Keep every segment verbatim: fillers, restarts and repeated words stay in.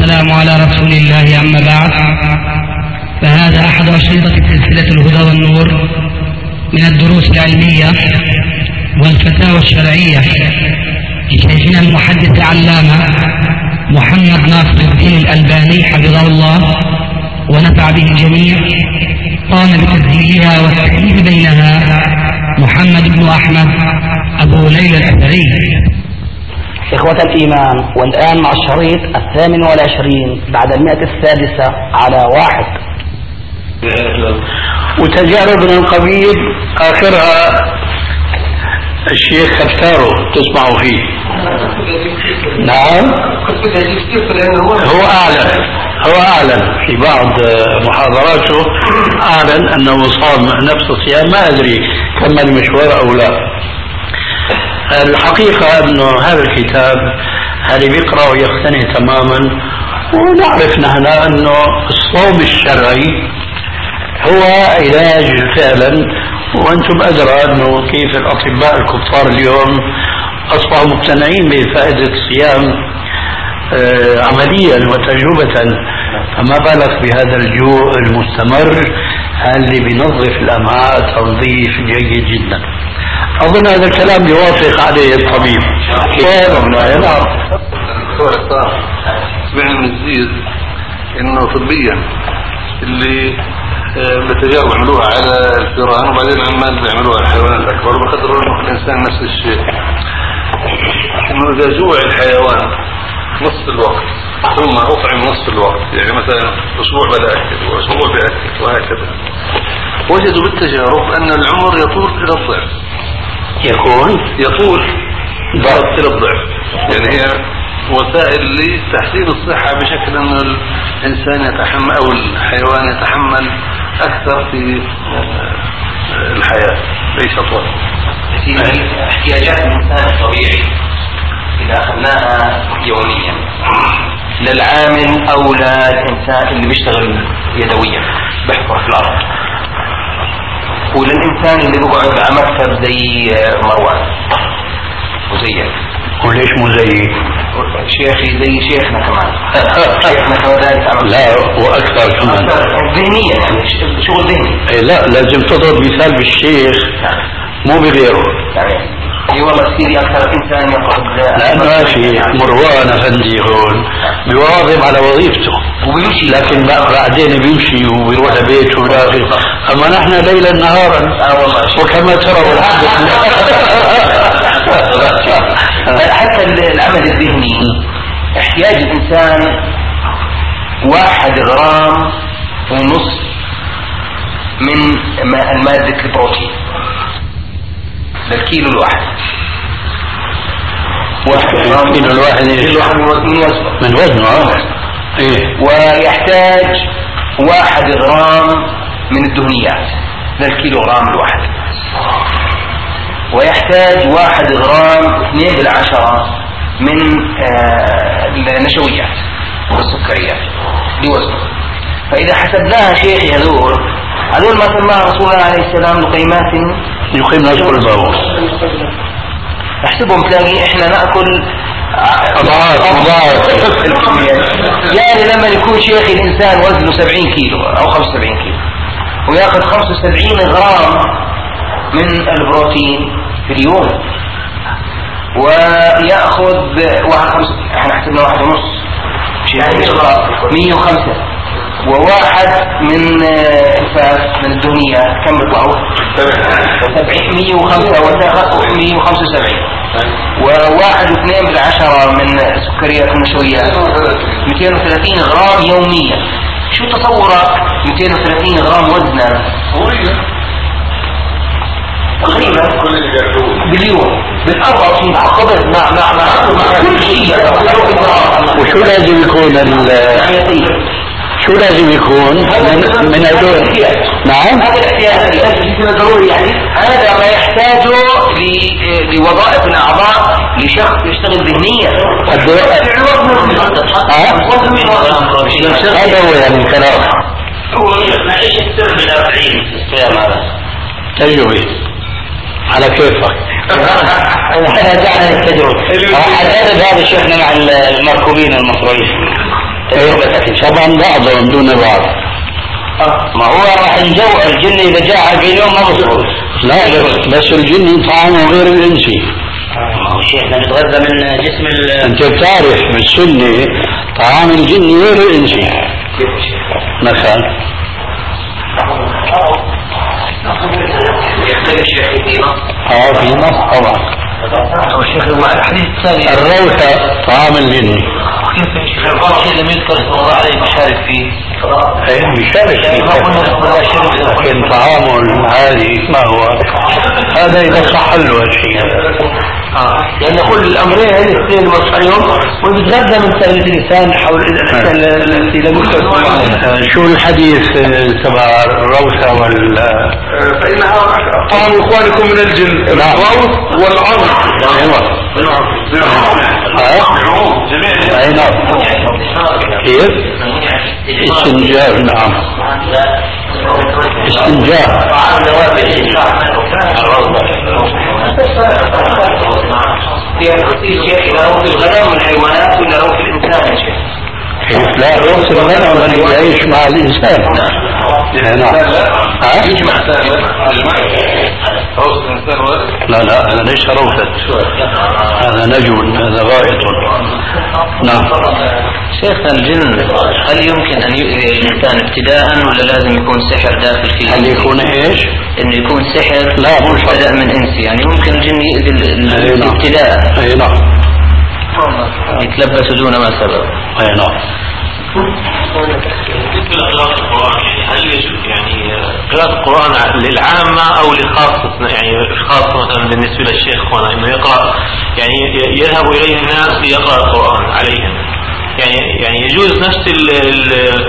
والسلام على رسول الله، أما بعد، فهذا أحد أشرطة سلسلة الهدى والنور من الدروس العلمية والفتاوى الشرعية لشيخنا المحدث علامة محمد ناصر الدين الألباني حفظه الله ونفع به الجميع. قام بتسجيلها والتأليف بينها محمد بن أحمد أبو ليلى الأثري. إخوة الإيمان، والآن مع الشريط الثامن والعشرين بعد المئة السادسة على واحد. وتجارب من القبيل آخرها الشيخ كفتارو تسمعوا فيه. نعم، هو أعلن هو أعلن في بعض محاضراته أعلن أنه صام نفس الصيام، ما أدري كمل مشوار أو لا. الحقيقة أنه هذا الكتاب هذا بيقرأ ويقتنع تماما، ونعرف نحن أنه الصوم الشرعي هو علاج فعلا، وأنتم أدرى أنه كيف الأطباء الكفار اليوم أصبحوا مقتنعين بفائدة الصيام آه عمليا وتجربة، فما بالك بهذا الجوع المستمر اللي بينظف الأمعاء تنظيف جيد جدا. أظن هذا الكلام يوافق عليه الطبيب. سمعنا من الزيز إنه طبيا اللي بتجارب عملوها على الفئران وبعدين عمال بيعملوها على الحيوانات الأكبر، وبقدروا إنه الإنسان نفس الشيء، إنه إذا جوع الحيوان نصف الوقت ثم أطعم نصف الوقت، يعني مثلا أسبوع بلا أكل وأسبوع بأكل وهكذا، وجدوا بالتجارب أن العمر يطول إلى الضعف. يكون يطول إلى الضعف، يعني هي وسائل لتحسين الصحة بشكل أن الإنسان يتحمل أو الحيوان يتحمل أكثر في الحياة ليس أطول. احتياجات الإنسان الطبيعي إذا أخذناها يوميا للعامل أو للإنسان اللي بيشتغل يدويا بيحفر في الأرض، وللإنسان اللي بيقعد على مكتب زي مروان وزيك. وليش مو زي شيخي زي شيخنا كمان شيخنا كمان لا وأكثر كمان ذهنيا، يعني شغل ذهني. إيه لا، لازم تضرب مثال بالشيخ مو بغيره. يعني اي والله سيدي اكثر انسان يقعد، لانه ماشي مروان افندي هون بيواظب على وظيفته وبيمشي، لكن بعدين بيمشي وبيروح لبيته ولاخر. اما نحن ليلا نهارا اه والله وكما ترى الحدث. حتى العمل الذهني احتياج الانسان واحد غرام ونص من المادة البروتين للكيلو الواحد. واحد كيلو الواحد من وزنه من وزنه ايه. ويحتاج واحد غرام من الدهنيات للكيلو غرام الواحد، ويحتاج واحد غرام اثنين بالعشرة من آه النشويات والسكريات لوزنه. فإذا حسبناها شيخي هذول هذول ما سماها رسول الله عليه السلام لقيمات يقيم نصف البول. احسبهم تلاقي احنا ناكل اضعاف اضعاف يعني لما يكون شيخ الانسان وزنه سبعين كيلو او خمسة وسبعين كيلو وياخذ خمسة وسبعين غرام من البروتين في اليوم، وياخذ واحد خمسة احنا حسبنا واحد ونص مية وخمسة، وواحد من الفات من الدهنيات كم بيطلعوا؟ مية وخمسة مية وخمسة وسبعين، وواحد واثنين بالعشرة من السكريات والنشويات مئتين وثلاثين غرام يوميا. شو تصورك مئتين وثلاثين غرام وزنا تقريبا باليوم بالأربع وعشرين عقبت مع مع مع كل شيء. وشو لازم يكون ال شو لازم يكون من من هذول؟ نعم هذا الاحتياج لازم ضروري، يعني هذا ما يحتاجه لوظائف الاعضاء لشخص يشتغل ذهنيا. هذا هو يعني الكلام. هو ما ايش السر من أربعين الصيام هذا؟ تجربي على كيفك. احنا دعنا نتجرب. هذا شيخنا مع المركوبين المصريين طبعا بعضهم دون بعض. ما هو راح ينجوع الجن اذا جاع في يوم ما بصبر. لا بس الجن طعامه غير الانسي. ما هو شيخنا بيتغذى من جسم ال انت بتعرف بالسنه طعام الجن غير الانسي. مثلا يختلف شيخ في نص. اه في نص طبعا. الشيخ الحديث الثاني الروثة طعام الجن. كيف يا شيخ الفرق لم يذكر اسم الله عليه مشارك فيه؟ ايه مشارك فيه لكن طعامه هذه ما هو هذا اذا صح له الشيء. اه لان كل الامرين الاثنين مصحيهم وبيتغذى من ثالث الانسان حول الى شو الحديث تبع الروثة وال فإنها طعام إخوانكم من الجن الروث والعظم. ايوه اي نعم. كيف؟ استنجاء. نعم استنجاء. في شيء إذا هو في الغنم والحيوانات ولا هو في الإنسان يا شيخ؟ كيف لا روث الغنم اللي يعيش مع الإنسان. نعم. يجمع لا لا هذا ليس روثة، هذا نجم، هذا غائط. نعم. شيخنا الجن هل يمكن أن يؤذي الإنسان ابتداء ولا لازم يكون سحر داخل فيه؟ هل يكون إيش؟ إنه يكون سحر لا مو ابتداء من إنسي، يعني ممكن الجن يؤذي الابتداء. أي نعم. يتلبس دون ما سبب. أي نعم. بالنسبة لقراءة القرآن يعني هل يجوز يعني قراءة القرآن للعامة أو لخاصة يعني خاصة مثلا بالنسبة للشيخ هنا إنه يقرأ يعني يذهب إليه الناس ليقرأ القرآن عليهم يعني يعني يجوز نفس ال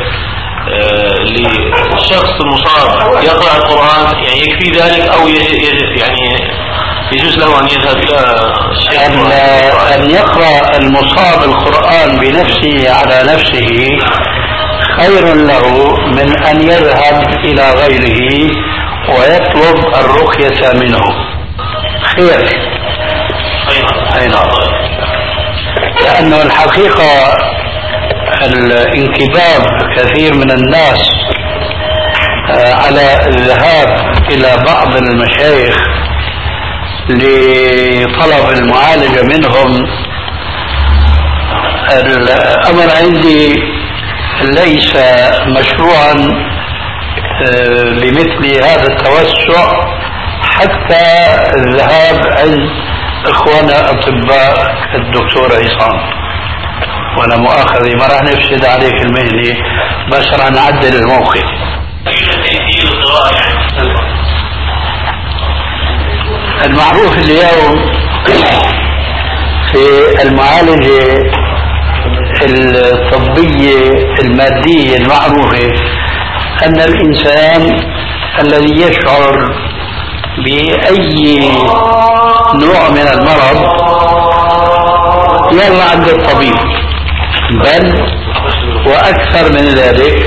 للشخص المصاب يقرأ القرآن يعني يكفي ذلك أو يعني يجوز له أن يذهب إلى أن, أن يقرأ المصاب القرآن بنفسه على نفسه خير له من أن يذهب إلى غيره ويطلب الرقية منه. خير. أي نعم. لأنه الحقيقة الانكباب كثير من الناس على الذهاب إلى بعض المشايخ لطلب المعالجة منهم الأمر عندي ليس مشروعا بمثل هذا التوسع حتى الذهاب عند إخوانا أطباء الدكتور عصام. وأنا مؤاخذي ما راح نفسد عليك المهنة بس راح نعدل الموقف. المعروف اليوم في المعالجة الطبية المادية المعروفة أن الإنسان الذي يشعر بأي نوع من المرض يلا عند الطبيب، بل وأكثر من ذلك.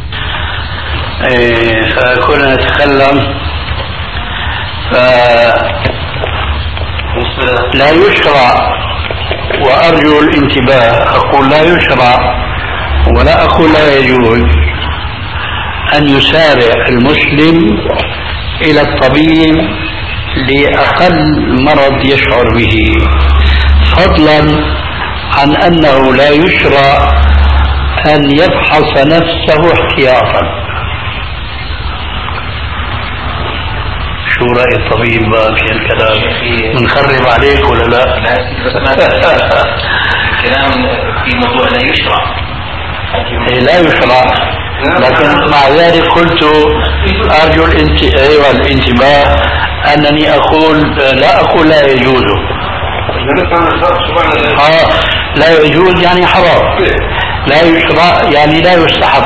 فكنا نتكلم فلا يشرع، وأرجو الانتباه، أقول لا يشرع ولا أقول لا يجوز أن يسارع المسلم إلى الطبيب لأقل مرض يشعر به، فضلا عن أنه لا يشرع أن يفحص نفسه احتياطا. شو رأي الطبيب بقى في الكلام؟ منخرب عليك ولا لا؟ الكلام في موضوع لا يشرع. لا يشرع، لكن مع ذلك قلت أرجو أيوة الانتباه أنني أقول لا أقول لا يجوز. آه لا يجوز يعني حرام، لا يشرع يعني لا يستحب.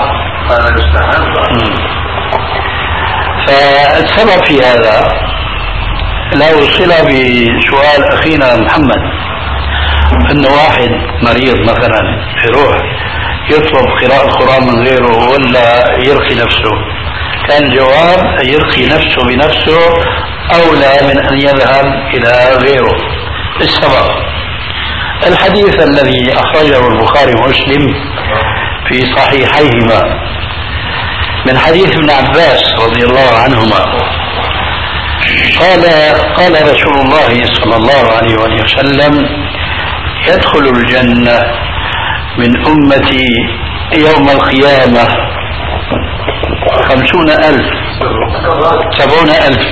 فالسبب في هذا لا وصل بسؤال أخينا محمد أنه واحد مريض مثلا يروح يطلب قراءة القرآن من غيره ولا يرقي نفسه، كان الجواب يرقي نفسه بنفسه أولى من أن يذهب إلى غيره. السبب الحديث الذي أخرجه البخاري ومسلم في صحيحيهما من حديث ابن عباس رضي الله عنهما قال قال رسول الله صلى الله عليه وسلم يدخل الجنة من أمتي يوم القيامة خمسون ألف سبعون ألف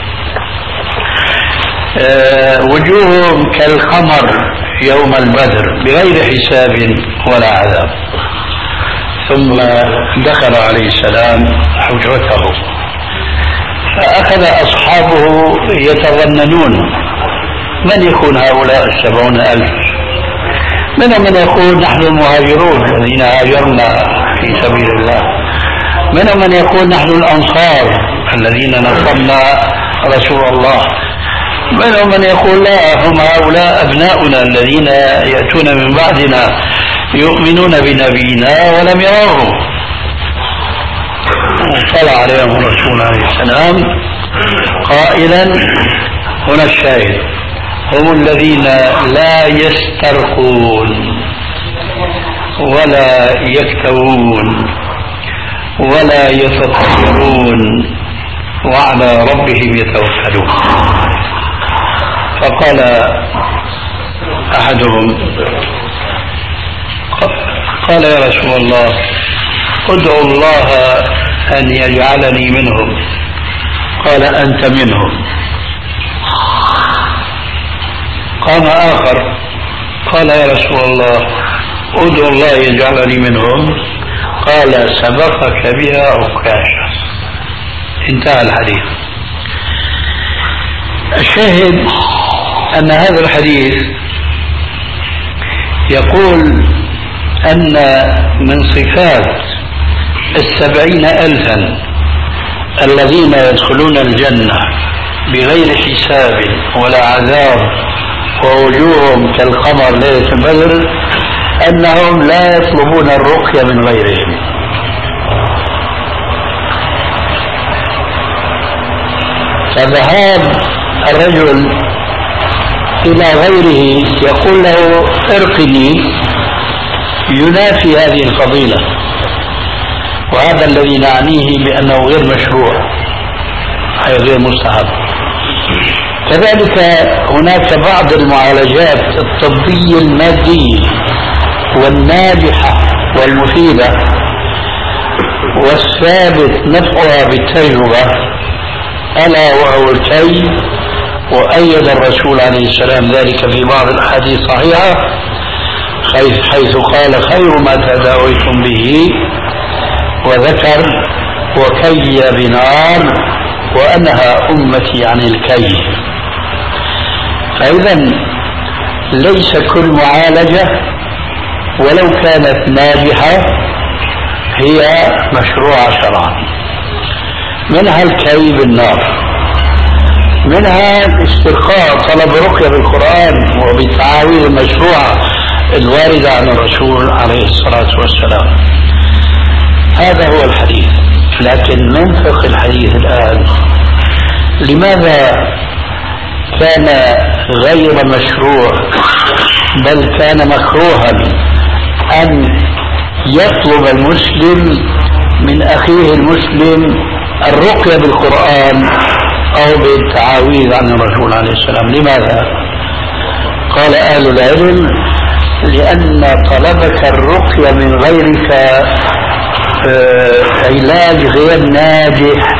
أه وجوههم كالقمر يوم البدر بغير حساب ولا عذاب. ثم دخل عليه السلام حجرته فأخذ أصحابه يتظننون من يكون هؤلاء السبعون ألف. منهم من يقول نحن المهاجرون الذين هاجرنا في سبيل الله، منهم من يقول نحن الأنصار الذين نصرنا رسول الله، منهم من يقول لا هم هؤلاء أبناؤنا الذين يأتون من بعدنا يؤمنون بنبينا ولم يروه. وطلع عليهم الرسول عليه السلام قائلا هنا الشاهد هم الذين لا يسترقون ولا يكتوون ولا يتطيرون وعلى ربهم يتوكلون. فقال أحدهم قال يا رسول الله ادعو الله أن يجعلني منهم. قال أنت منهم. قام آخر قال يا رسول الله ادعو الله يجعلني منهم. قال سبقك بها عكاشة. انتهى الحديث. الشاهد أن هذا الحديث يقول أن من صفات السبعين ألفا الذين يدخلون الجنة بغير حساب ولا عذاب ووجوههم كالقمر ليلة البدر أنهم لا يطلبون الرقية من غيرهم. فذهاب الرجل إلى غيره يقول له ارقني ينافي هذه الفضيلة، وهذا الذي نعنيه بأنه غير مشروع أي غير مستحب. كذلك هناك بعض المعالجات الطبية المادية والناجحة والمفيدة والثابت نفعها بالتجربة ألا وهو الكي، وأيد الرسول عليه السلام ذلك في بعض الأحاديث الصحيحة حيث قال خير ما تداويتم به وذكر وكي بنار وأنهى أمتي عن الكي. فإذا ليس كل معالجة ولو كانت ناجحة هي مشروعة شرعا. منها الكي بالنار، منها الاسترقاء طلب رقية بالقرآن وبالتعاويذ المشروعة الواردة عن الرسول عليه الصلاة والسلام. هذا هو الحديث. لكن من فقه الحديث الآن لماذا كان غير مشروع بل كان مكروها أن يطلب المسلم من أخيه المسلم الرقية بالقرآن أو بالتعاويذ عن الرسول عليه السلام؟ لماذا؟ قال أهل العلم لأن طلبك الرقية من غيرك علاج غير ناجح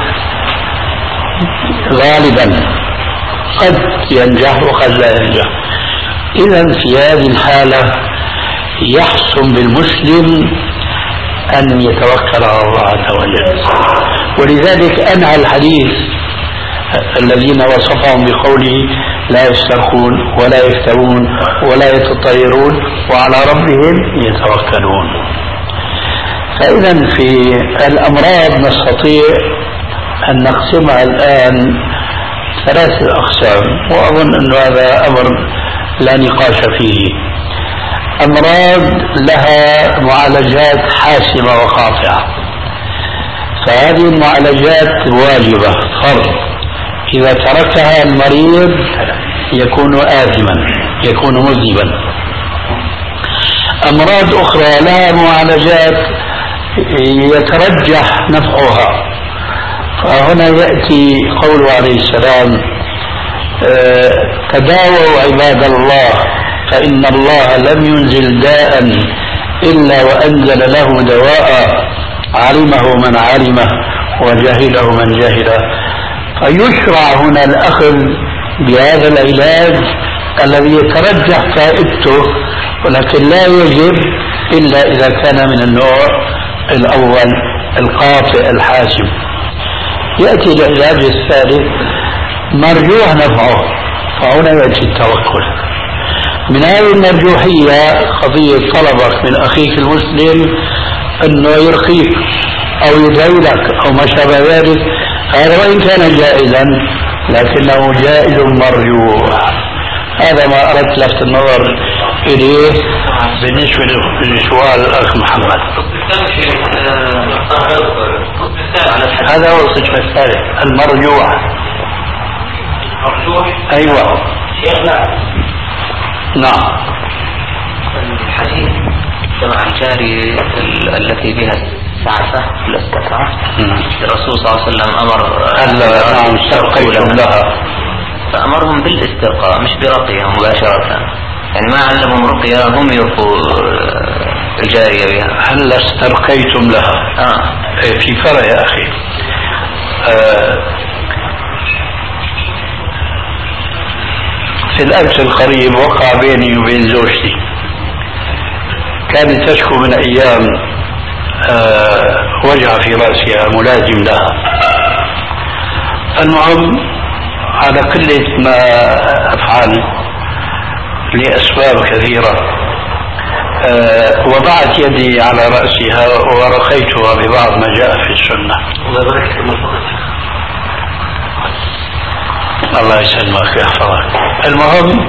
غالبا، قد ينجح وقد لا ينجح. إذا في هذه الحالة يحسن بالمسلم أن يتوكل على الله عز وجل. ولذلك أنهى الحديث الذين وصفهم بقوله لا يسترخون ولا يفترون ولا يتطيرون وعلى ربهم يتوكلون. فإذا في الأمراض نستطيع أن نقسمها الآن ثلاثة أقسام، وأظن أن هذا أمر لا نقاش فيه. أمراض لها معالجات حاسمة وقاطعة، فهذه المعالجات واجبة فرض، إذا تركها المريض يكون آثما، يكون مذنبا. أمراض أخرى لها معالجات يترجح نفعها. فهنا يأتي قول عليه السلام تداووا عباد الله فإن الله لم ينزل داء إلا وأنزل له دواء علمه من علمه وجهله من جهله. فيشرع هنا الأخذ بهذا العلاج الذي يترجح فائدته، ولكن لا يجب إلا إذا كان من النوع الأول القاطع الحاسم. يأتي العلاج الثالث مرجوح نفعه، فهنا يأتي التوكل. من هذه المرجوحية قضية طلبك من أخيك المسلم أنه يرقيك أو يدعي لك أو ما شابه ذلك، هذا وإن كان جائزا لكنه جائز مرجوح. هذا ما أردت لفت النظر إليه بالنسبة لسؤال الأخ محمد. هذا هو القسم الثالث المرجوح. أيوة شيخنا. نعم. الحديث جمع الجاري التي بها السعفة الاستقراء الرسول صلى الله عليه وسلم أمر ألا نعم استرقيتم لها، فأمرهم بالاسترقاء مش برقية مباشرة، يعني ما علمهم رقية هم يرقوا الجارية بها. هل استرقيتم لها؟ آه. في فرق يا أخي. آه في الأمس القريب وقع بيني وبين زوجتي، كانت تشكو من أيام آه وجع في رأسها ملازم لها. المهم على كل ما أفعل لأسباب كثيرة أه وضعت يدي على رأسها ورقيتها ببعض ما جاء في السنة. الله يسلمك ويحفظك. المهم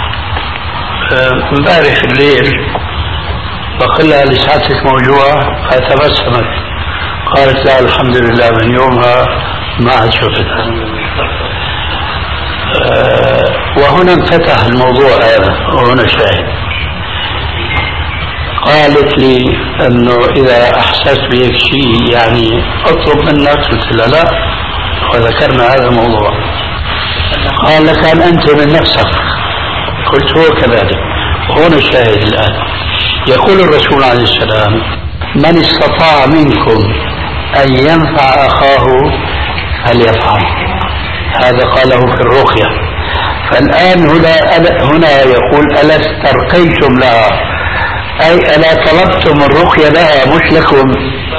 امبارح أه الليل بقول لها لساتك موجوعة، فتبسمت قالت لا الحمد لله من يومها ما عاد شفتها. أه وهنا انفتح الموضوع هذا وهنا شاهد. قالت لي انه اذا احسست بهيك شيء يعني اطلب منك، قلت لها لا، وذكرنا هذا الموضوع. قال لك ان انت من نفسك، قلت هو كذلك. وهنا الشاهد الان. يقول الرسول عليه السلام من استطاع منكم ان ينفع اخاه فليفعل. هذا قاله في الرقية. فالآن هنا هنا يقول ألا استرقيتم لها، أي ألا طلبتم الرقية لها مش لكم.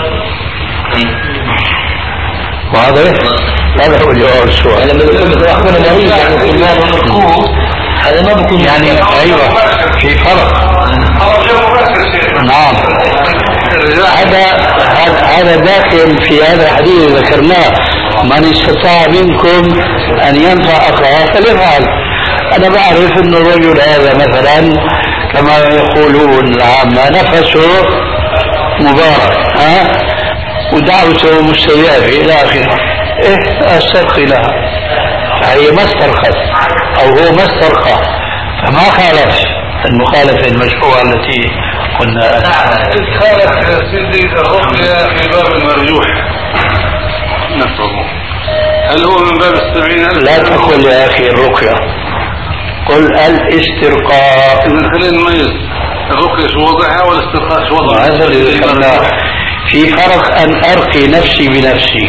واضح؟ هذا هو جواب السؤال. لما يقول أخونا مريض يعني في المال والركوب هذا ما بكون يعني أيوة في فرق. نعم. هذا هذا داخل في هذا الحديث ذكرناه من استطاع منكم أن ينفع أخاه فليفعل. أنا بعرف أن الرجل هذا مثلا كما يقولون العامة نفسه مبارك ها ودعوته مستجابة إلى آخره، إيه أسترقي لها، فهي ما استرقت أو هو ما استرقى، فما خالف المخالفة المشروعة التي قلنا. خالف سيدي الرقية في باب المرجوح نفسه، هل هو من باب السبعين؟ لا تقل يا أخي الرقية، قل الاسترقاء. إذن خلينا نميز الرقية شو وضعها والاسترقاء شو وضعها. هذا اللي ذكرناه. في فرق أن أرقي نفسي بنفسي،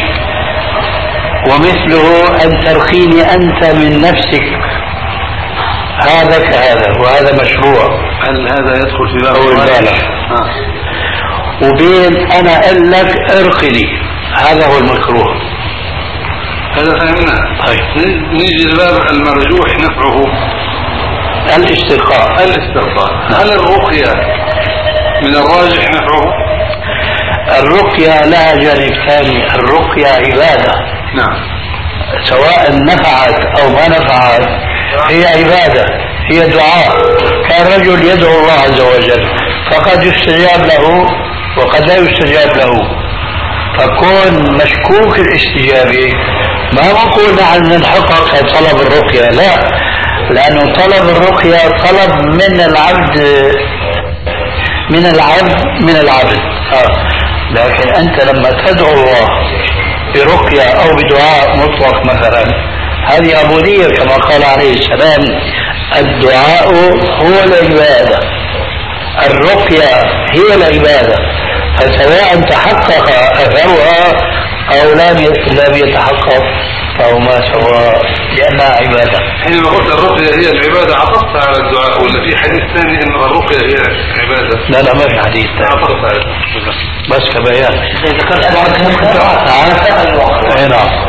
ومثله أن ترقيني أنت من نفسك، هذا كهذا وهذا مشروع. هل هذا يدخل في باب البالغ؟ آه. وبين أنا أقول لك ارقني، هذا هو المكروه. هذا فهمنا. طيب نيجي لباب المرجوح نفعه الاسترقاء. الاسترقاء. هل الرقية من الراجح نفعه؟ الرقية لها جانب ثاني، الرقية عبادة. نعم. سواء نفعت أو ما نفعت هي عبادة، هي دعاء. كان رجل يدعو الله عز وجل فقد يستجاب له وقد لا يستجاب له، فكون مشكوك الاستجابة ما نقول نحن نحقق طلب الرقية، لا، لأنه طلب الرقية طلب من العبد من العبد من العبد آه. لكن أنت لما تدعو الله برقية أو بدعاء مطلق مثلا هذه عبودية كما قال عليه السلام الدعاء هو العبادة الرقية هي العبادة فسواء تحقق أثرها أو لم يتحقق فهو ما سواء لأنها عبادة. حينما قلت الرقية هي العبادة عطفت على الدعاء ولا في حديث ثاني إنه الرقية هي عبادة؟ لا لا ما في حديث ثاني بس كبيان. ذكرت الدعاء أي نعم.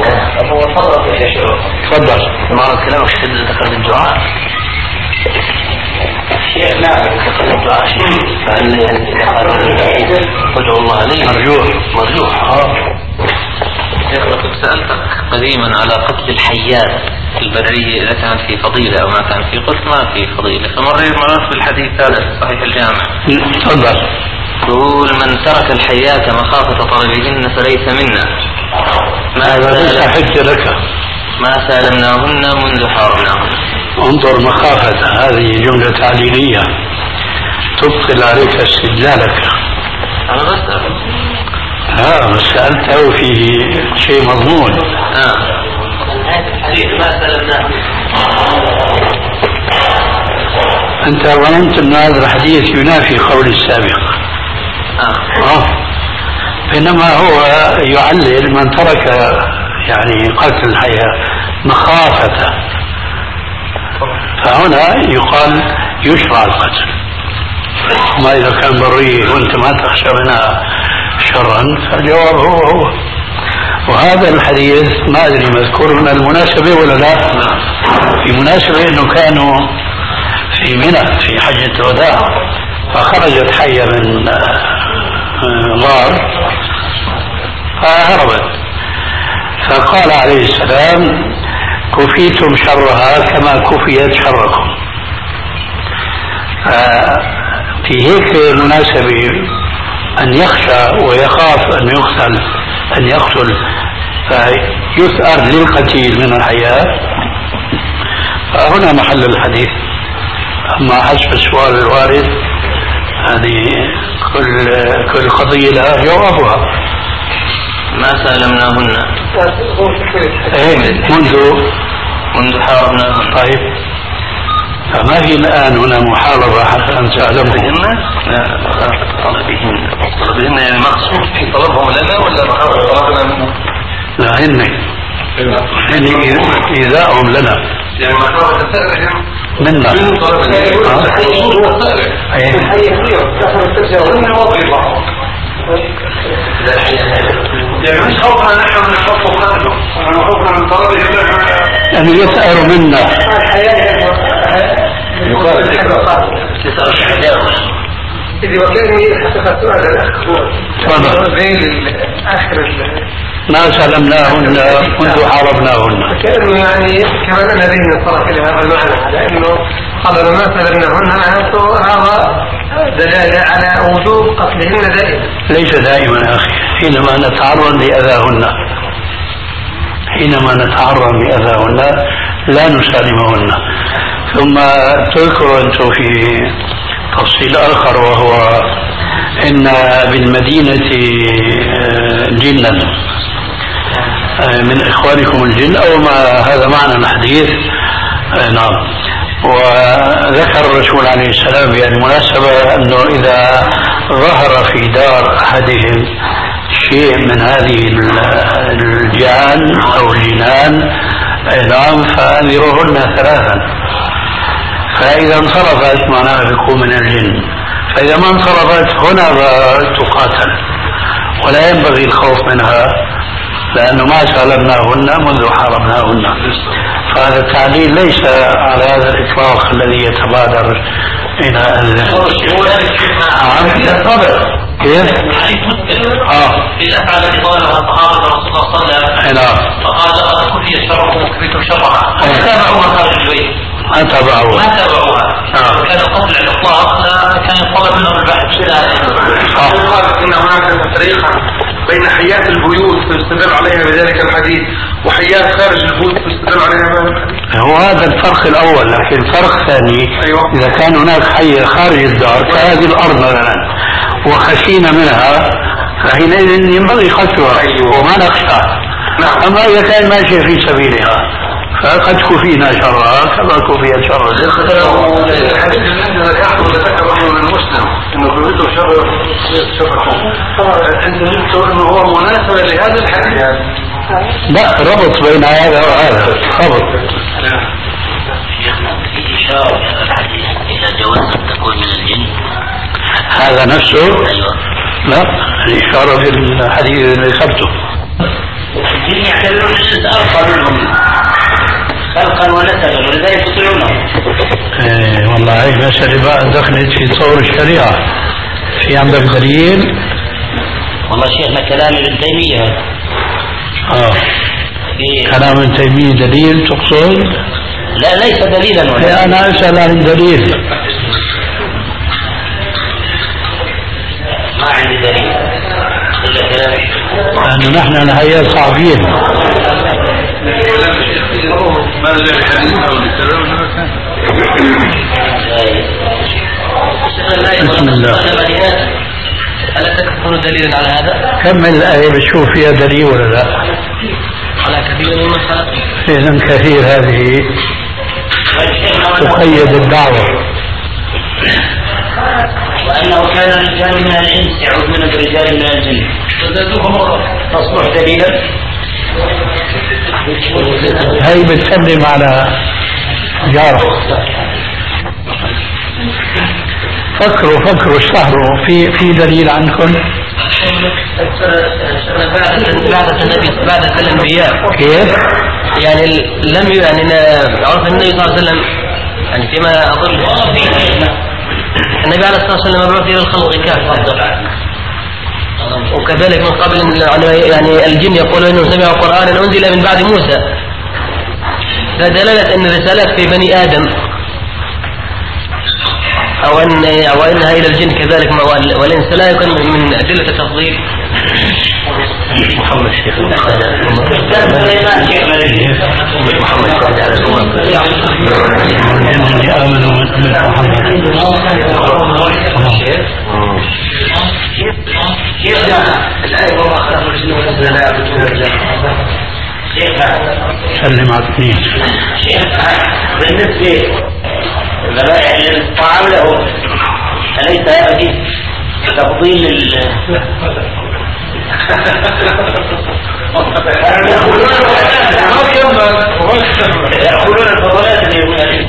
تفضل. ما كلامك شد ذكرت الدعاء. شيء لا ذكرت الدعاء شيء فهل يعني ادعو الله لي مرجوح مرجوح. اه كنت سألتك قديما على قتل الحيات البرية إذا كان في فضيلة أو ما كان في، قلت ما في فضيلة، فمريت مرات بالحديث هذا في صحيح الجامع. تفضل. يقول من ترك الحيات مخافة طردهن فليس منا. هذا ليس حجة لك. ما سالمناهن منذ حاربناهن. انظر مخافة هذه جملة تعليلية تبطل عليك استدلالك. أنا بسأل. ها بس سألته فيه شيء مضمون. آه. ما سالمناه. أنت ظننت أن هذا الحديث ينافي قول السابق. آه. آه. بينما هو يعلل من ترك يعني قتل الحياة مخافة، فهنا يقال يشرع القتل. ما إذا كان بريء وأنت ما تخشى منها شرا فالجواب هو هو. وهذا الحديث ما أدري مذكور من المناسبة ولا لا. في مناسبة أنه كانوا في منى في حجة الوداع فخرجت حية من غار فهربت، فقال عليه السلام كفيتم شرها كما كفيت شركم. في هيك مناسبة أن يخشى ويخاف أن يقتل أن يقتل فيثأر للقتيل من الحياة، فهنا محل الحديث. أما حسب السؤال الوارد هذه كل كل قضية لها جوابها. ما سالمناهن. إيه منذ منذ حاربناهن. طيب فما في الآن هنا محاربة حتى أن تعلموا. لا طلبهن. طلبهن يعني مقصود في طلبهم لنا ولا محاربة طلبنا منهم؟ لا هن هن إيذاءهم لنا يعني محاربة سألهم منا. من طلبنا المقصود هو السأل. يعني مش خوفنا نحن من الخوف وقتلهم ونحن خوفنا من طلبهم يعني يسأل منا تسأل الحداوة. إذا وكاني حقيقة سؤال الأخ بين آخر ما سلمناهن منذ حاربناهن. كأنه يعني كمان أنا ذهني انصرف إلى هذا المعنى على أنه قال ما سلمناهن هذا دلالة على وجوب قتلهن دائما. ليس دائما يا أخي، حينما نتعرض لأذاهن حينما نتعرض لأذاهن لا نسالمهن. ثم تذكر أنتم في تفصيل آخر وهو إن بالمدينة جنا من إخوانكم الجن أو ما هذا معنى الحديث. نعم. وذكر الرسول عليه السلام يعني مناسبة أنه إذا ظهر في دار أحدهم شيء من هذه الجان أو الجنان نعم فأنذروهن ثلاثا، فإذا انصرفت معناها بيكون من الجن، فإذا ما انصرفت هنا تقاتل ولا ينبغي الخوف منها لأنه ما سالمناهن منذ حاربناهن. فهذا التعليل ليس على هذا الإطلاق الذي يتبادر إلى الذهن. كيف؟ اه في الافعال التي قالها الصحابه رسول الله صلى الله عليه وسلم فقال كفي شركم وكفيتم شرها تابعوها خارج البيت ما تابعوها ما تابعوها كان قبل الاطلاق كان يطلب منهم البحث. قال ان هناك تفريقا بين حيات البيوت فيستدل عليها بذلك الحديث وحيات خارج البيوت فيستدل عليها بهذا الحديث. هو هذا الفرق الأول، لكن الفرق الثاني أيوة. إذا كان هناك حي خارج الدار كهذه الأرض مثلا وخشينا منها فحينئذ ينبغي قتلها أيوة. وما نخشى. نعم. أما إذا كان ماشي في سبيلها فقد كفينا شرها كما كفي شر الحديث اللي عندنا ذكرته ذكره من المسلم انه كفيته شر شركم. انت قلت انه هو مناسبه لهذا الحديث. لا ربط بين هذا وهذا ربط. شيخنا في اشاره في هذا الحديث الى جواز ان تكون من الجن. هذا نفسه؟ ايوه. لا الاشاره في الحديث اللي ذكرته. الجن يعتبرون الانس ارقى منهم خلقا ونسبا ولذلك يقتلونه. ايه والله هي مسألة بقى دخلت في تصور الشريعة. في عندك دليل؟ والله شيخنا كلام ابن تيمية هذا. اه كلام ابن تيمية دليل تقصد؟ لا ليس دليلا ولا. إيه أنا أسأل عن الدليل. ما عندي دليل إلا كلام. لأنه نحن الحقيقة صعبين. ماذا الحديث أو الكلام؟ بسم الله. ألا تكون دليلا على هذا؟ كمل الآية بشوف فيها دليل ولا لا؟ على كثير من خلق. إذن كثير هذه تقيد الدعوة. وأنه كان رجال من الإنس يعودون برجال من الجن. تصبح دليلا. هي بتسلم على جاره. فكروا فكروا اشتهروا في في دليل عنكم؟ بعد النبي بعد الانبياء كيف؟ يعني لم يعني عرف النبي صلى الله عليه وسلم يعني فيما اظن النبي عليه الصلاه والسلام مبعوث الى الخلق كافه. وكذلك من قبل يعني الجن يقولون انه سمعوا قرانا انزل من بعد موسى. فدلالة ان الرسالات في بني ادم او ان او انها الى الجن كذلك والانس لا يكون من ادله التفضيل. محمد الشيخ محمد صلى على الامم الذين امنوا من محمد. الآية وما خلق الجن والإنس لا يعبدون الله. سلم على الاثنين. بالنسبة للذبائح للطعام له أليس هذه تفضيل ال يأكلون الفضلات اللي يقولون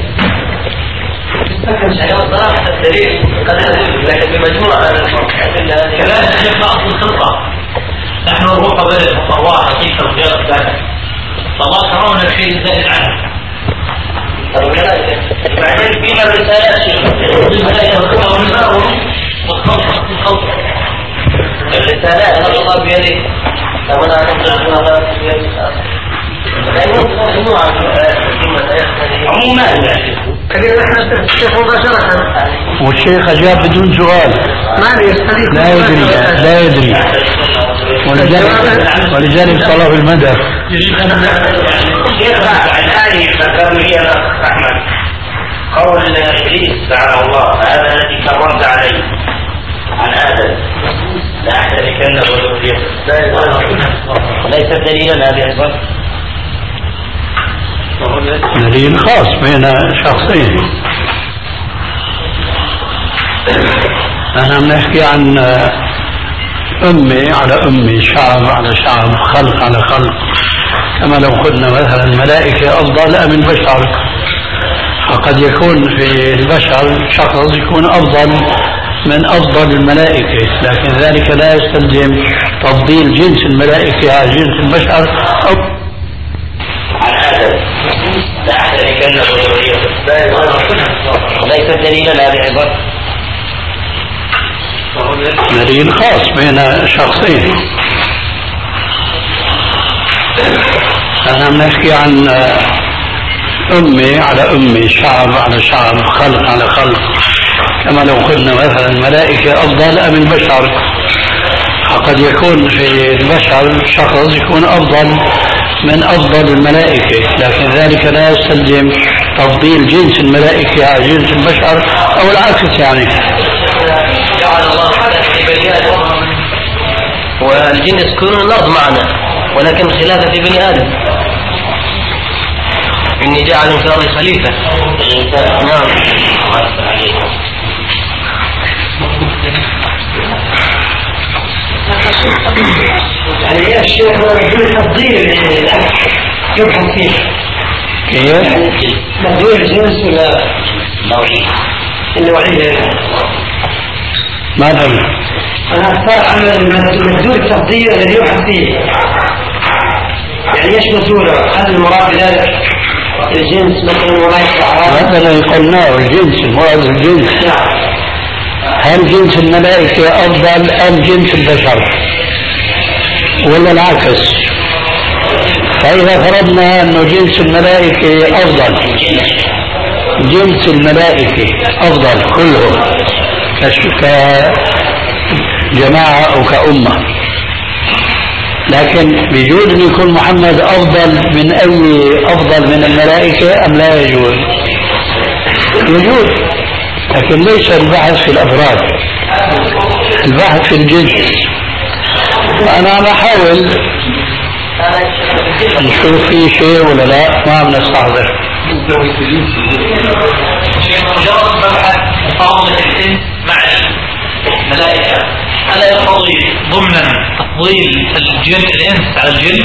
الدليل لكن بمجموعة كلام الشيخ أصل الخلطة. نحن نروح قبل الله حقيقة الخيار الثاني فما ترون الشيء الزائد عنه. بعدين فيما الرسالات الرسالات الله بيده لو أنا أنظر عموما الشيخ مباشرة. والشيخ أجاب بدون سؤال. ما يستطيع. لا يدري لا يدري ولذلك ولذلك طلب المدى. الشيخ الآن ذكروا لي أنا أحمد قول إبليس تعالى الله هذا الذي كرمت عليه عن آدم لا أحتركن وذريته ليس دليلا هذه الصفة. دليل خاص بين شخصين. أنا بنحكي عن أمي على أمي، شعب على شعب، خلق على خلق. كما لو قلنا مثلا الملائكة أفضل أم البشر، فقد يكون في البشر شخص يكون أفضل من أفضل الملائكة، لكن ذلك لا يستلزم تفضيل جنس الملائكة على جنس البشر. أو عن آدم لا أحتركن وذريته ليس دليلا هذه الصفة. دليل خاص بين شخصين. أنا بنحكي عن أمي على أمي، شعب على شعب، خلق على خلق. كما لو قلنا مثلا الملائكة أفضل أم البشر، قد يكون في البشر شخص يكون أفضل من أفضل الملائكة، لكن ذلك لا يستلزم تفضيل جنس الملائكة على جنس البشر أو العكس يعني. جعل الله في بني آدم والجن يسكنون الأرض معنا ولكن خلافة في بني آدم. إني جعل في الأرض خليفة. نعم. يعني يا الشيخ بدون تفضيل يبحث فيه كيف؟ تفضيل الجنس ولا نوعية النوعية؟ ما فهمت. أنا أختار عن مدلول التفضيل الذي يبحث فيه، يعني ايش مدلوله؟ هل المراد بذلك الجنس مثلا ولا يقع هذا اللي قلناه الجنس، المراد الجنس. هل جنس الملائكة أفضل أم جنس البشر ولا العكس؟ فإذا فرضنا أنه جنس الملائكة أفضل، جنس الملائكة أفضل كلهم كجماعة أو كأمة، لكن بيجوز أن يكون محمد أفضل من أي أفضل من الملائكة أم لا يجوز؟ يجوز، لكن ليس البحث في الأفراد، البحث في الجنس. أنا عم أحاول نشوف في شيء ولا لا، ما عم نستحضر. مجرد مبحث مقارنة الإنس مع الملائكة ألا يقضي ضمن تفضيل الجن الإنس على الجن؟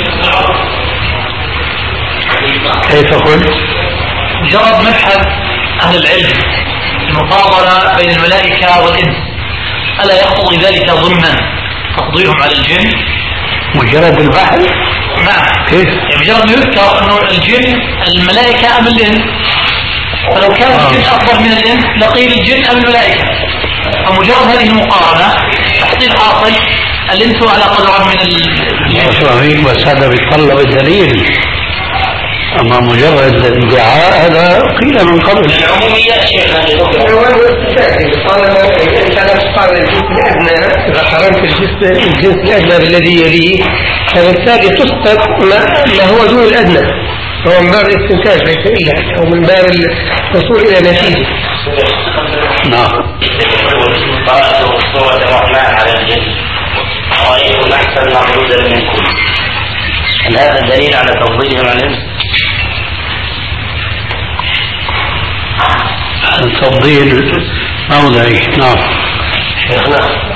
كيف قلت؟ مجرد مبحث أهل العلم المقارنة بين الملائكة والإنس ألا يقتضي ذلك ضمنا تفضيلهم على الجن؟ مجرد البحث؟ نعم. كيف؟ يعني مجرد ما يذكر أنه الجن الملائكة أم الإنس، فلو كان آه. الجن أفضل من الإنس لقيل الجن أم الملائكة، فمجرد هذه المقارنة تحصيل حاصل الإنس على قدر من الجن. بس هذا بيتطلب الدليل، أما مجرد الادعاء هذا قيل من قبل. العموميات شيخنا طالما انت لا تقارن الجنس الادنى، اذا قارنت الجنس الجنس الادنى بالذي يليه فبالتالي تسقط ما, ما هو دون الادنى، هو من باب الاستنتاج ليس الا او من باب الوصول الى نتيجه. نعم. قرأت سورة الرحمن على الجن رأيتم أحسن مردودا منكم، هل هذا دليل على تفضيلهم على الإنس؟ التفضيل موضعي. نعم. شيخنا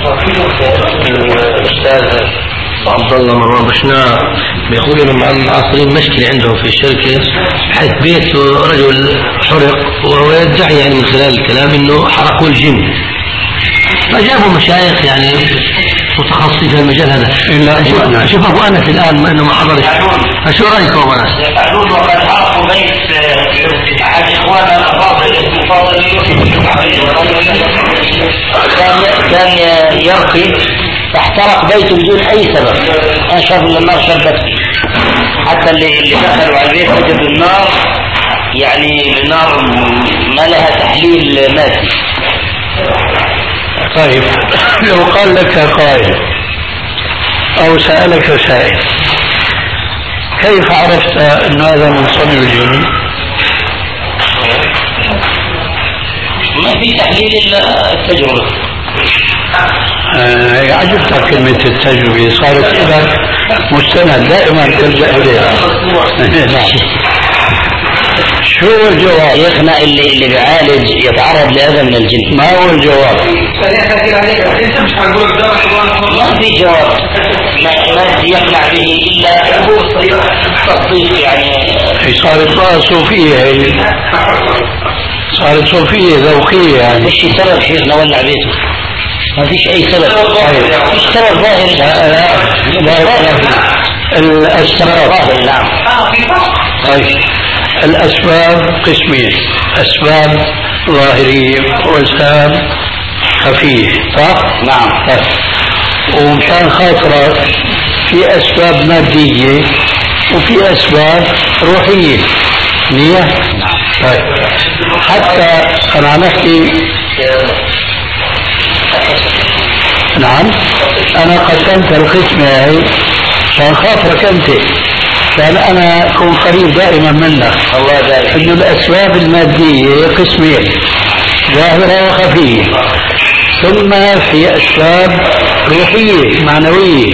الأستاذ عبد الله مروان بشناء بيقول انهم معاصرين مشكله عندهم في الشركه بحيث بيت رجل حرق وهو يدعي يعني من خلال الكلام انه حرقوا الجن، فجابوا مشايخ يعني متخصصين في المجال هذا. الا شوف ابو انس الان ما انه ما حضرش، فشو رايكم ابو انس؟ يفعلون وقد حرقوا بيت احد اخواننا الافاضل اسمه فاضل كان كان يرقي فاحترق بيت بدون اي سبب، انشر النار شربت فيه، حتى اللي اللي دخلوا على البيت وجدوا النار، يعني النار ما لها تحليل مادي. طيب لو قال لك قائل أو سألك سائل كيف عرفت أن هذا من صنع الجن؟ ما في تحليل إلا التجربة. آه عجبت كلمة التجربة، صارت لك مستند دائما تلجأ إليها. شو هو الجواب؟ شيخنا اللي اللي بيعالج يتعرض لأذى من الجن. ما هو الجواب؟ ما في جواب ما يقنع به إلا تصديق، يعني صارت بقى صوفية، هي صارت صوفية ذوقية يعني. مش سبب شيخنا ولع بيته، ما فيش أي سبب. فيش سبب ظاهري. لا لا الأسباب ظاهري. نعم. طيب الأسباب قسمين، أسباب ظاهرية وأسباب خفية، صح؟ نعم. طيب. ومشان خاطرك في أسباب مادية وفي أسباب روحية نية. طيب حتى أنا نحكي. نعم. أنا قسمت القسمة هاي عشان خاطرك أنت، عشان أنا أكون قريب دائما منك. الله يبارك. إنه الأسباب المادية قسمين، ظاهرة وخفية، ثم في أسباب روحية معنوية.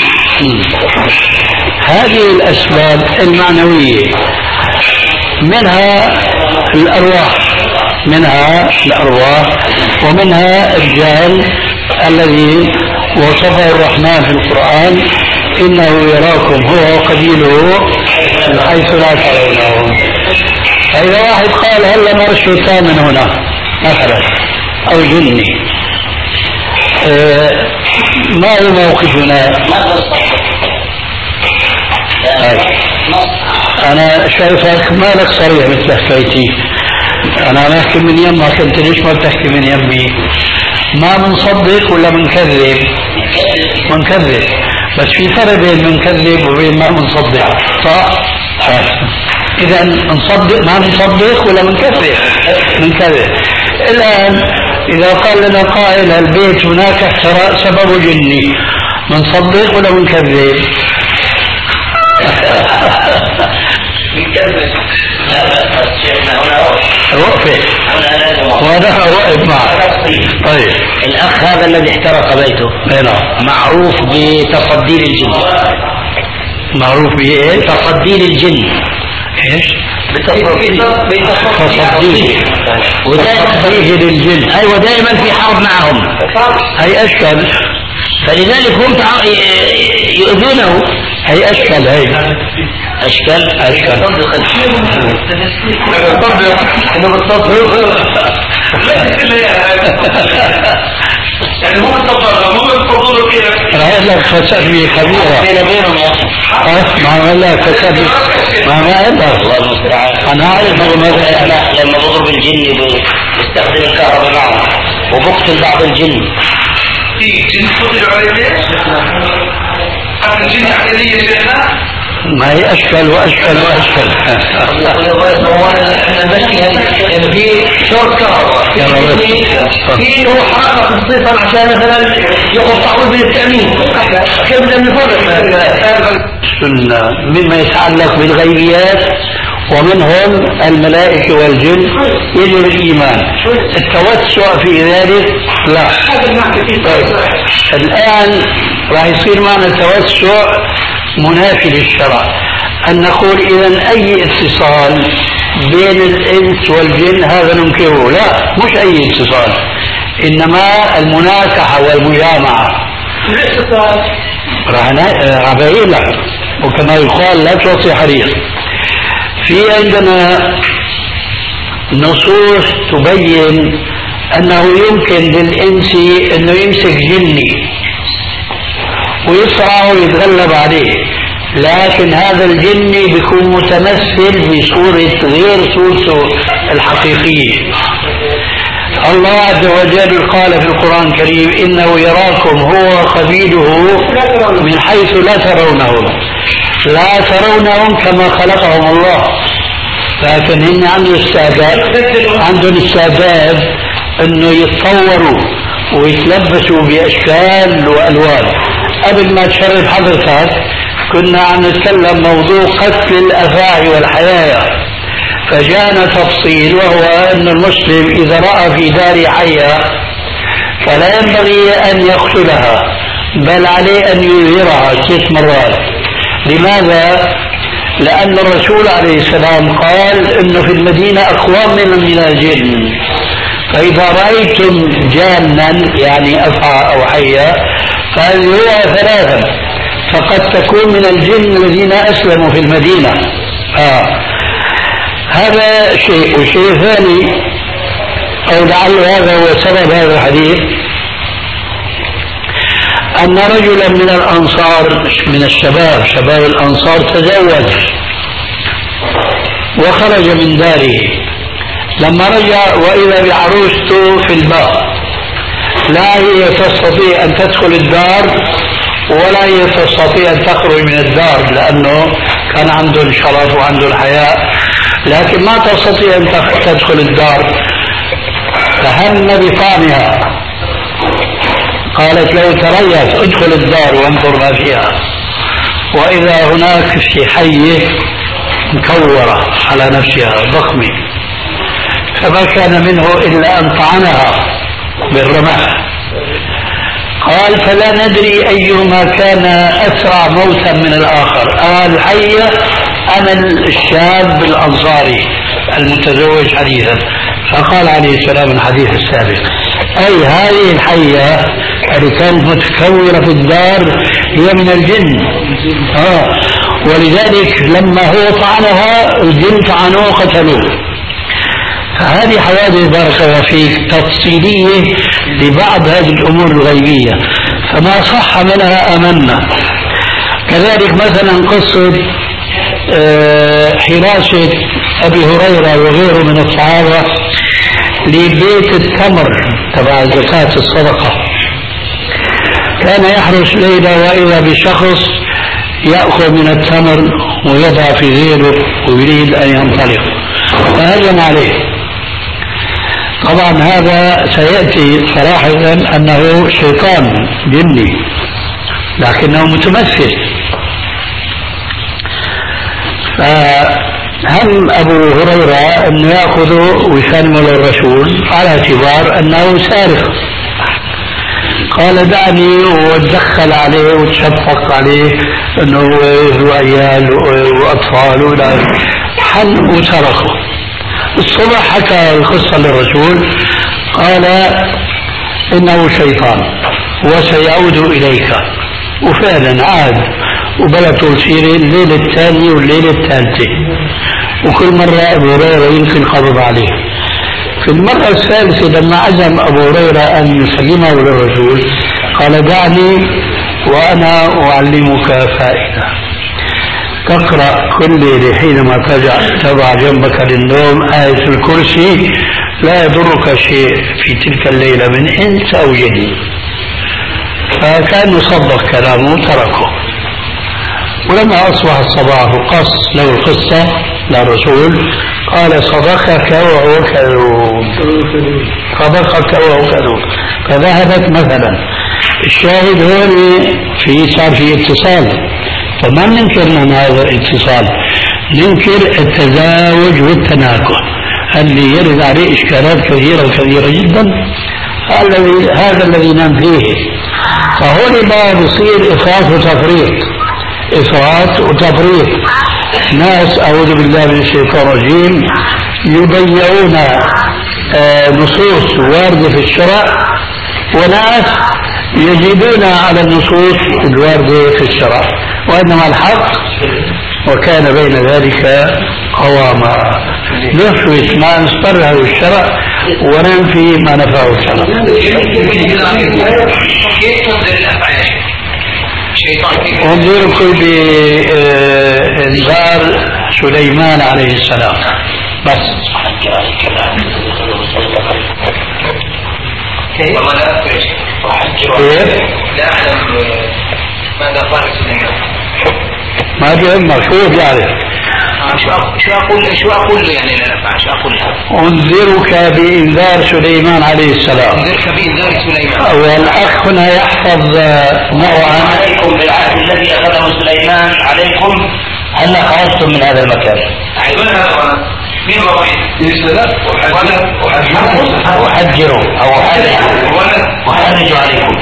هذه الأسباب المعنوية منها الأرواح، منها الأرواح ومنها الجهل الذي وصفه الرحمن في القرآن إنه يراكم هو وقبيله من حيث لا ترونهم. فإذا واحد قال هل مر الشيطان من هنا مثلا أو جني، آه ما هو موقفنا؟ أنا شايفك مالك صريح مثل حكايتي، أنا بحكي من يمك، أنت ليش ما بتحكي من يمي؟ ما منصدق ولا منكذب؟ منكذب، بس في فرق بين منكذب وبين ما منصدق، صح؟ إذا نصدق ما نصدق ولا منكذب؟ منكذب. الآن إذا قال لنا قائل البيت هناك احتراق سببه جني، منصدق ولا منكذب؟ منكذب. لا بس شيخنا هنا وقفة وهذا وقف معه. طيب الأخ هذا الذي احترق بيته معروف بتصدير الجن. معروف بإيه؟ تصدير الجن. إيش؟ بتصدير وتصدير للجن. أيوة دائما في حرب معهم. هي أشكال، فلذلك هم يؤذونه. هي أشكال، هي أشكال أشكال يعني مو بالتفضل مو بالتفضل كيف؟ راح لك فساد كبيرة بين بينهم يا أخي. ما قال لك فساد، ما قال لك. الله المستعان. أنا أعرف ماذا لما بضرب الجن بستخدم الكهرباء معه وبقتل بعض الجن. في جن قتلوا عليه ليش؟ حتى الجن عقلية شيخنا؟ ما هي أشكال وأشكال وأشكال. في شرط كهرباء، في هو حركة خصيصا عشان مثلا يقطعون بالتأمين، كيف بدنا نفرق؟ سنة مما يتعلق بالغيبيات ومنهم الملائكة والجن يجب الإيمان. التوسع في ذلك لا. طيب. الآن راح يصير معنا التوسع منافي للشرع، أن نقول إذا أي اتصال بين الإنس والجن هذا ننكره. لا، مش أي اتصال، إنما المناكحة والمجامعة. راح أبين لك، وكما يقال لا توصي حريق. في عندنا نصوص تبين أنه يمكن للإنس أنه يمسك جني ويسرع ويتغلب عليه، لكن هذا الجني بيكون متمثل بصورة غير صورته الحقيقية. الله عز وجل قال في القرآن الكريم إنه يراكم هو قبيله من حيث لا ترونهم. لا ترونهم كما خلقهم الله، لكن هم عندهم استعداد، عندهم استعداد انه يتطوروا ويتلبسوا باشكال والوان. قبل ما تشرف حضرتك كنا عم نتكلم موضوع قتل الافاعي والحيايا، فجاءنا تفصيل وهو ان المسلم اذا راى في دار حيه فلا ينبغي ان يقتلها، بل عليه ان يظهرها ست مرات. لماذا؟ لأن الرسول عليه السلام قال إنه في المدينة أقوام من الجن، فإذا رأيتم جانا يعني أفعى أو حية فأذروها ثلاثا، فقد تكون من الجن الذين أسلموا في المدينة. آه. هذا شيء. وشيء ثاني، أو لعل هذا هو سبب هذا الحديث، أن رجلا من الأنصار من الشباب شباب الأنصار تزوج وخرج من داره، لما رجع وإذا بعروسته في الباب، لا هي تستطيع أن تدخل الدار ولا هي تستطيع أن تخرج من الدار، لأنه كان عنده شرف وعنده حياء، لكن ما تستطيع أن تدخل الدار، فهم بطعمها قالت لو تريث ادخل الدار وانظر ما فيها، وإذا هناك في حية مكورة على نفسها ضخمة، فما كان منه إلا أن طعنها بالرمح. قال فلا ندري أيهما كان أسرع موتا من الآخر، قال الحية أم الشاب الأنصاري المتزوج حديثا؟ فقال عليه السلام الحديث السابق، أي هذه الحية اللي كانت متكورة في الدار هي من الجن. آه. ولذلك لما هو طعنها الجن طعنوه قتلوه. فهذه حوادث بارك الله فيك تفصيلية لبعض هذه الأمور الغيبية، فما صح منها أمنا. كذلك مثلا قصة حراسة أبي هريرة وغيره من الصحابة لبيت التمر تبع زكاة الصدقة، كان يحرس ليلة وإذا بشخص يأخذ من التمر ويضع في غيره ويريد أن ينطلق فهجم عليه. طبعا هذا سيأتي صراحة أنه شيطان جني لكنه متمثل. فهم أبو هريرة أنه يأخذه ويسلمه للرسول على اعتبار أنه سارق. قال دعني، وتدخل عليه وتشفق عليه أنه له عيال وأطفال حن وتركه. الصبح حكى القصة للرسول قال إنه شيطان وسيعود إليك، وفعلا عاد وبلغوا سيره الليلة الثانية والليلة الثالثة، وكل مرة أبو هريرة يمكن قبض عليه. في المرة الثالثة لما عزم أبو هريرة أن يسلمه للرسول قال دعني وأنا أعلمك فائدة، تقرأ كل ليلة حينما تضع جنبك للنوم آية الكرسي لا يضرك شيء في تلك الليلة من إنس أو جن. فكان يصدق كلامه تركه. ولما أصبح الصباح وقص له القصة للرسول قال صدقك وهو كذوب، صدقك وهو كذوب. فذهبت مثلا. الشاهد هون في صار في اتصال، فما ننكر من هذا الاتصال، ننكر التزاوج والتناكح اللي يرد عليه إشكالات كثيرة كثيرة جدا، الذي هذا الذي ننفيه. فهون ما بصير إفراط وتفريط، إفراط وتفريط. ناس أعوذ بالله من الشيطان الرجيم يضيعون آه نصوص واردة في الشرع، وناس يجيبون على النصوص الواردة في الشرع، وإنما الحق وكان بين ذلك قواما. نثبت ما نستره الشرع وننفي ما نفاه الشرع. انظركم بإنذار سليمان عليه السلام. بس كيف؟ لا أعلم ماذا قال سليمان. ما بيهمك شو بيعرف. شو أقول شو أقول يعني لا نفع شو أقول لها. أنذرك بإنذار سليمان عليه السلام. أنذرك بإنذار سليمان. والأخ هنا يحفظ نوعا. عليكم بالعهد الذي أخذه سليمان عليكم هلا خرجتم من هذا المكان. أعيدون هذا مين بقي؟ وحجروا أو وحرجوا عليكم.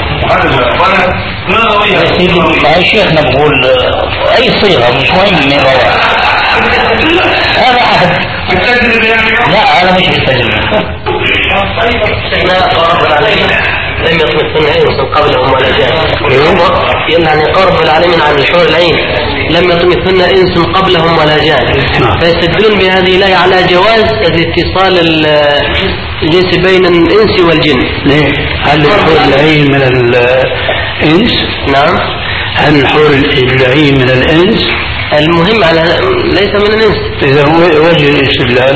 يا سيدي يا شيخنا بقول أي صيغة مش مهم من رواية. هذا عهد. لا أنا مش بالتجربة. لا قرب العالمين لم يطمثن إنس قبلهم ولا جان. يعني قرب العالمين عن الحور العين لم يطمثن إنس قبلهم ولا جان. فيستدلون بهذه الآية على جواز الاتصال الجنس بين الإنس والجن. ليه؟ هل الحور العين من الإنس؟ نعم. هل الحور العين من الإنس؟ المهم على ليس من الإنس. إذا هو وجه الاستدلال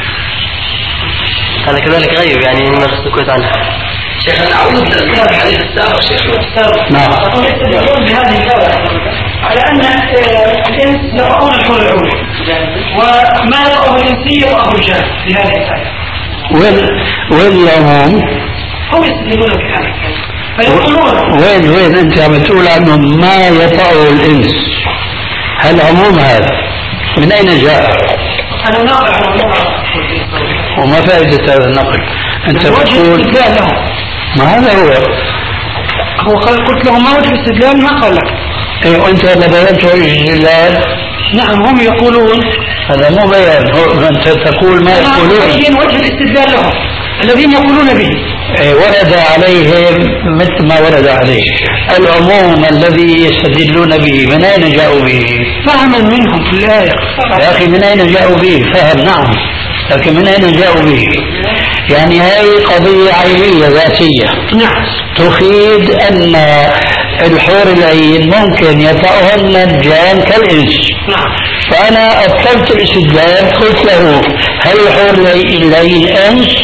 هذا كذلك غيب يعني نسكت عنه. شيخ نعود للكلام الحديث السابق شيخ السابق. نعم. يقولون بهذه الآية على أن الإنس يرون الحور العين وما يراه الإنسي يراه الجان بهذه الآية. وين وين العموم؟ هم يستدلون بهذا. وين وين أنت عم تقول عنه ما يطأه الإنس؟ هل عموم هذا من أين جاء؟ أنا ناقل. وما فائدة هذا النقل؟ أنت تقول ما هذا هو. هو قلت له ما وجه استدلال، ما قال لك. إيه وأنت هذا بيانت الاستدلال. نعم هم يقولون هذا مو بيان، هو أنت تقول ما يقولون. بين وجه الاستدلال لهم الذين يقولون به. إيه ورد عليهم مثل ما ورد عليه العموم الذي يستدلون به، من أين جاءوا به؟ فهما منهم في الآية. يا أخي من أين جاءوا به؟ فهم نعم، لكن من أين جاءوا به؟ يعني هذه قضية عينية ذاتية. نعم. تفيد أن الحور العين ممكن يطأهن الجان كالإنس. نعم. فأنا أبطلت الاستدلال، قلت له هل الحور العين إنس؟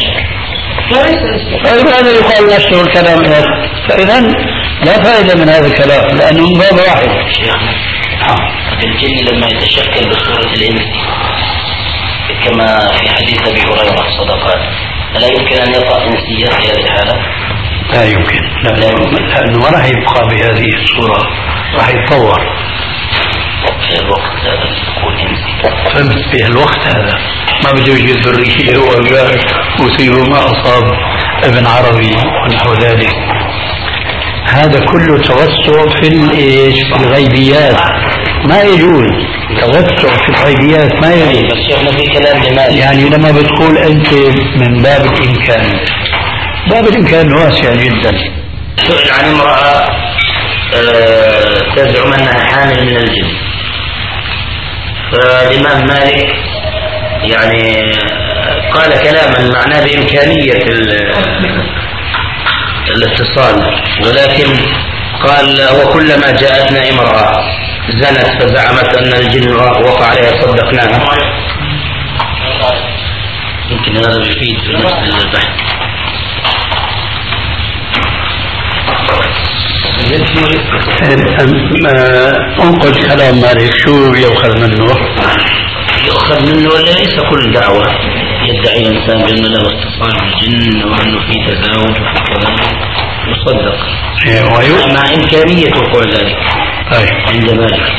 فإذا يقال نفسه الكلام هذا، فإذا لا فائدة من هذا الكلام لأنه من باب واحد. الجن لما يتشكل بصورة الإنس كما في حديث أبي هريرة صدقات، لا يمكن أن يطأ إنسية في هذه الحالة؟ لا يمكن، لا يمكن، لأنه ما راح يبقى بهذه الصورة، راح يتطور في الوقت هذا يكون إنسي. فهمت؟ في الوقت هذا ما بده يجي الذرية وأولاد ويصيبوا ما أصاب ابن عربي ونحو ذلك. هذا كله توسع في الإيش؟ في الغيبيات، ما يجوز توسع في الغيبيات، ما يجوز. بس شيخنا في كلام جمالي، يعني لما بتقول أنت من باب الإمكان، باب الإمكان واسع جدا. سئل عن امرأة أه تزعم أنها حامل من الجن، فالإمام مالك يعني قال كلاما معناه بإمكانية الاتصال، ولكن قال وكلما جاءتنا امرأة زنت فزعمت أن الجن وقع عليها صدقناها. يمكن هذا يفيد في نفس البحث. انقذ كلام مالك، شو يؤخذ منه؟ يؤخذ منه ليس كل دعوة يدعي الإنسان بأنه له اتصال بالجن وأنه في تزاوج وفي كذا يصدق، مع إمكانية وقوع ذلك. أي عند مالك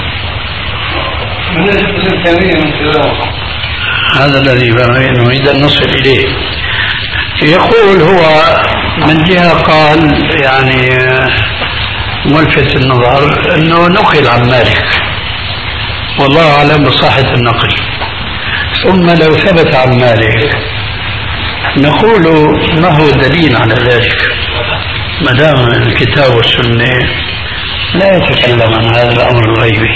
هذا الذي نريد أن نصل إليه. يقول هو من جهة قال يعني ملفت النظر أنه نقل عن مالك، والله أعلم بصحة النقل، ثم لو ثبت عن مالك نقول ما هو الدليل على ذلك؟ ما دام الكتاب والسنة لا يتكلم عن هذا الأمر الغيبي.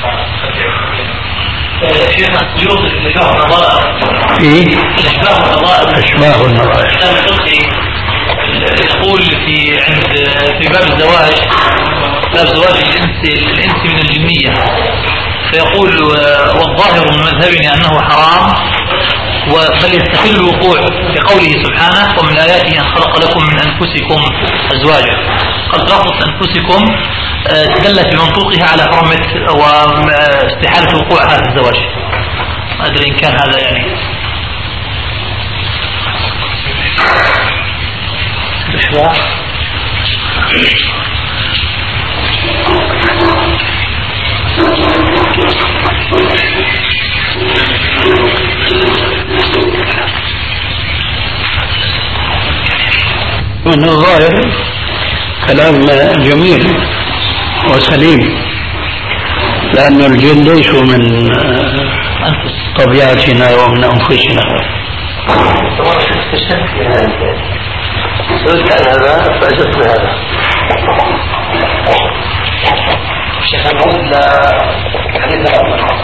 شيخنا السيوط الإشباه والنظائر. إيه؟ الإشباه والنظائر. الإشباه والنظائر. يقول في عند في باب الزواج، باب زواج الإنس الإنس من الجنية، فيقول والظاهر من مذهبنا أنه حرام بل يستحيل الوقوع بقوله سبحانه ومن آياته أن خلق لكم من أنفسكم أزواجا. قد لفظة أنفسكم تدلت بمنطوقها على حرمة واستحالة وقوع هذا الزواج. ما أدري إن كان هذا يعني الإشباع. من الظاهر كلام جميل وسليم، لأن الجن ليسوا من طبيعتنا ومن أنفسنا. سألت عن هذا فأجبت بهذا. شيخ نعود لحديث الأول